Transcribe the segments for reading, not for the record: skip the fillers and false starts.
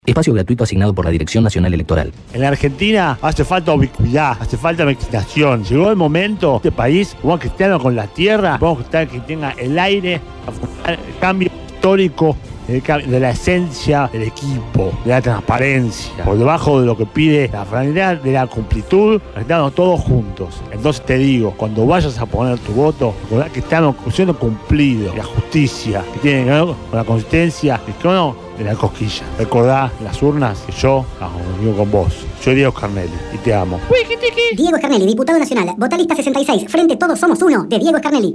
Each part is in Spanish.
Espacio gratuito asignado por la Dirección Nacional Electoral. En la Argentina hace falta ubicuidad, hace falta mezclación. Llegó el momento, este país, como cristiano con la tierra, vamos a que tenga el aire, el cambio histórico de la esencia del equipo, de la transparencia, por debajo de lo que pide la realidad de la completud, estamos todos juntos. Entonces te digo, cuando vayas a poner tu voto, recordá que estamos siendo cumplidos, la justicia, que tiene que ver con la consistencia, de la cosquilla. Recordá las urnas que yo vivo con vos. Soy Diego Scarnelli y te amo. Diego Scarnelli, diputado nacional, vocalista 66, Frente Todos Somos Uno, de Diego Scarnelli.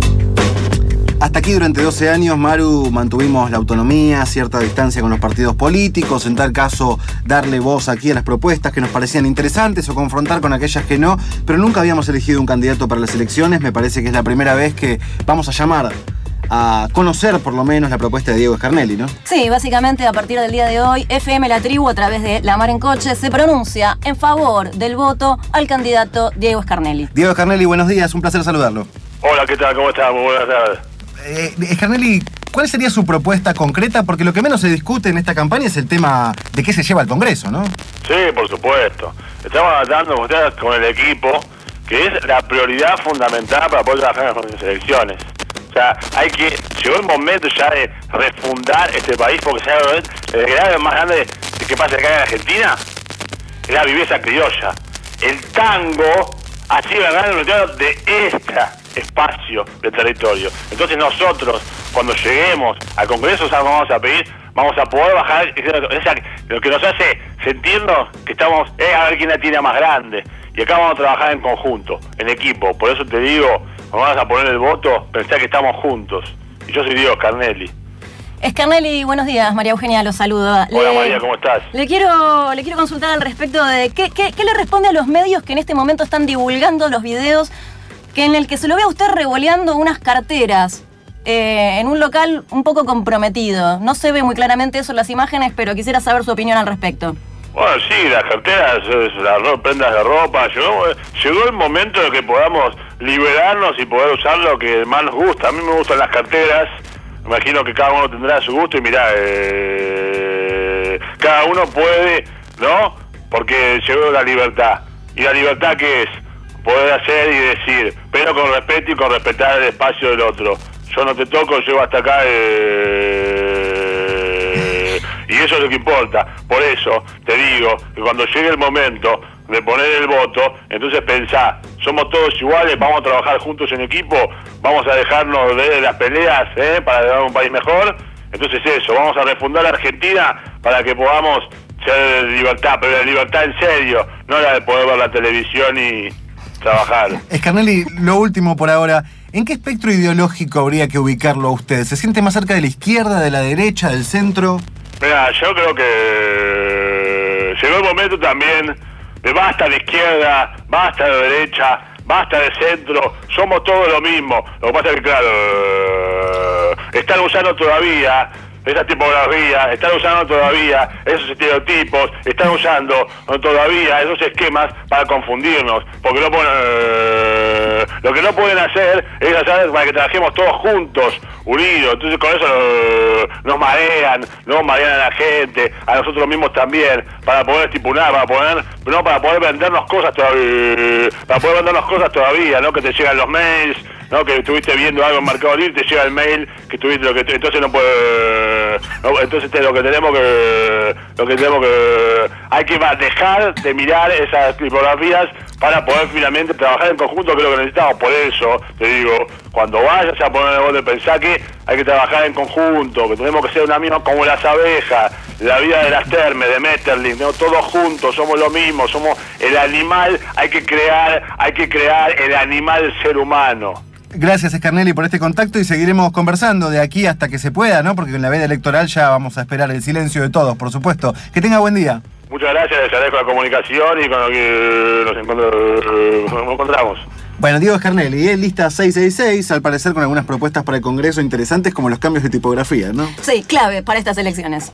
Hasta aquí durante 12 años, Maru, mantuvimos la autonomía, cierta distancia con los partidos políticos, en tal caso darle voz aquí a las propuestas que nos parecían interesantes o confrontar con aquellas que no, pero nunca habíamos elegido un candidato para las elecciones. Me parece que es la primera vez que vamos a llamar a conocer por lo menos la propuesta de Diego Scarnelli, ¿no? Sí, básicamente a partir del día de hoy, FM La Tribu, a través de La Mar en Coche, se pronuncia en favor del voto al candidato Diego Scarnelli. Diego Scarnelli, buenos días, un placer saludarlo. Hola, ¿qué tal? ¿Cómo estás? Muy buenas tardes. Scarnelli, ¿cuál sería su propuesta concreta? Porque lo que menos se discute en esta campaña es el tema de qué se lleva al Congreso, ¿no? Sí, por supuesto. Estamos tratando con el equipo, que es la prioridad fundamental para poder trabajar en las elecciones. O sea, llegó el momento ya de refundar este país, porque el grave más grande que pasa acá en Argentina es la viveza criolla. El tango ha sido el gran retorno de este espacio de territorio. Entonces nosotros, cuando lleguemos al Congreso, vamos a pedir, vamos a poder bajar lo que nos hace sentirnos que estamos, a ver quién la tiene más grande. Y acá vamos a trabajar en conjunto, en equipo. Por eso te digo, vamos a poner el voto, pensar que estamos juntos. Y yo soy Diego Scarnelli. Scarnelli, buenos días. María Eugenia lo saluda. Hola María, ¿cómo estás? Le quiero consultar al respecto de qué le responde a los medios que en este momento están divulgando los videos en el que se lo ve a usted revoleando unas carteras en un local un poco comprometido. No se ve muy claramente eso en las imágenes, pero quisiera saber su opinión al respecto. Bueno, sí, las carteras, las prendas de ropa, llegó el momento de que podamos liberarnos y poder usar lo que más nos gusta. A mí me gustan las carteras, me imagino que cada uno tendrá su gusto y mirá, cada uno puede, ¿no? Porque llegó la libertad. ¿Y la libertad qué es? Poder hacer y decir, pero con respeto y con respetar el espacio del otro. Yo no te toco, llego hasta acá, y eso es lo que importa. Por eso te digo que cuando llegue el momento de poner el voto, entonces pensá, somos todos iguales, vamos a trabajar juntos en equipo, vamos a dejarnos de las peleas para dar un país mejor. Entonces eso, vamos a refundar la Argentina para que podamos ser libertad, pero la libertad en serio, no la de poder ver la televisión y trabajar. Scarnelli, lo último por ahora, ¿en qué espectro ideológico habría que ubicarlo a usted? ¿Se siente más cerca de la izquierda, de la derecha, del centro? Mira, yo creo que llegó el momento también de basta de izquierda, basta de derecha, basta de centro, somos todos lo mismo. Lo que pasa es que, claro, están usando todavía esa tipografía, están usando todavía esos estereotipos, están usando todavía esos esquemas para confundirnos, porque lo que no pueden hacer es hacer para que trabajemos todos juntos, unidos. Entonces con eso nos marean a la gente, a nosotros mismos también, para poder estipular, para poder vendernos cosas todavía, ¿no? Que te llegan los mails, ¿no? Que estuviste viendo algo en Mercado Libre, te llega el mail que tuviste entonces no puede, no, entonces lo que tenemos que hay que dejar de mirar esas tipografías para poder finalmente trabajar en conjunto, que es lo que necesitamos. Por eso te digo, cuando vayas a poner el voto, pensá que hay que trabajar en conjunto, que tenemos que ser una misma, como las abejas, la vida de las Termes, de Metterling, ¿no? Todos juntos, somos lo mismo, somos el animal, hay que crear el animal ser humano. Gracias, Scarnelli, por este contacto y seguiremos conversando de aquí hasta que se pueda, ¿no? Porque en la veda electoral ya vamos a esperar el silencio de todos, por supuesto. Que tenga buen día. Muchas gracias, les agradezco la comunicación y con lo que nos encontramos. Bueno, Diego Scarnelli, lista 666, al parecer con algunas propuestas para el Congreso interesantes como los cambios de tipografía, ¿no? Sí, clave para estas elecciones.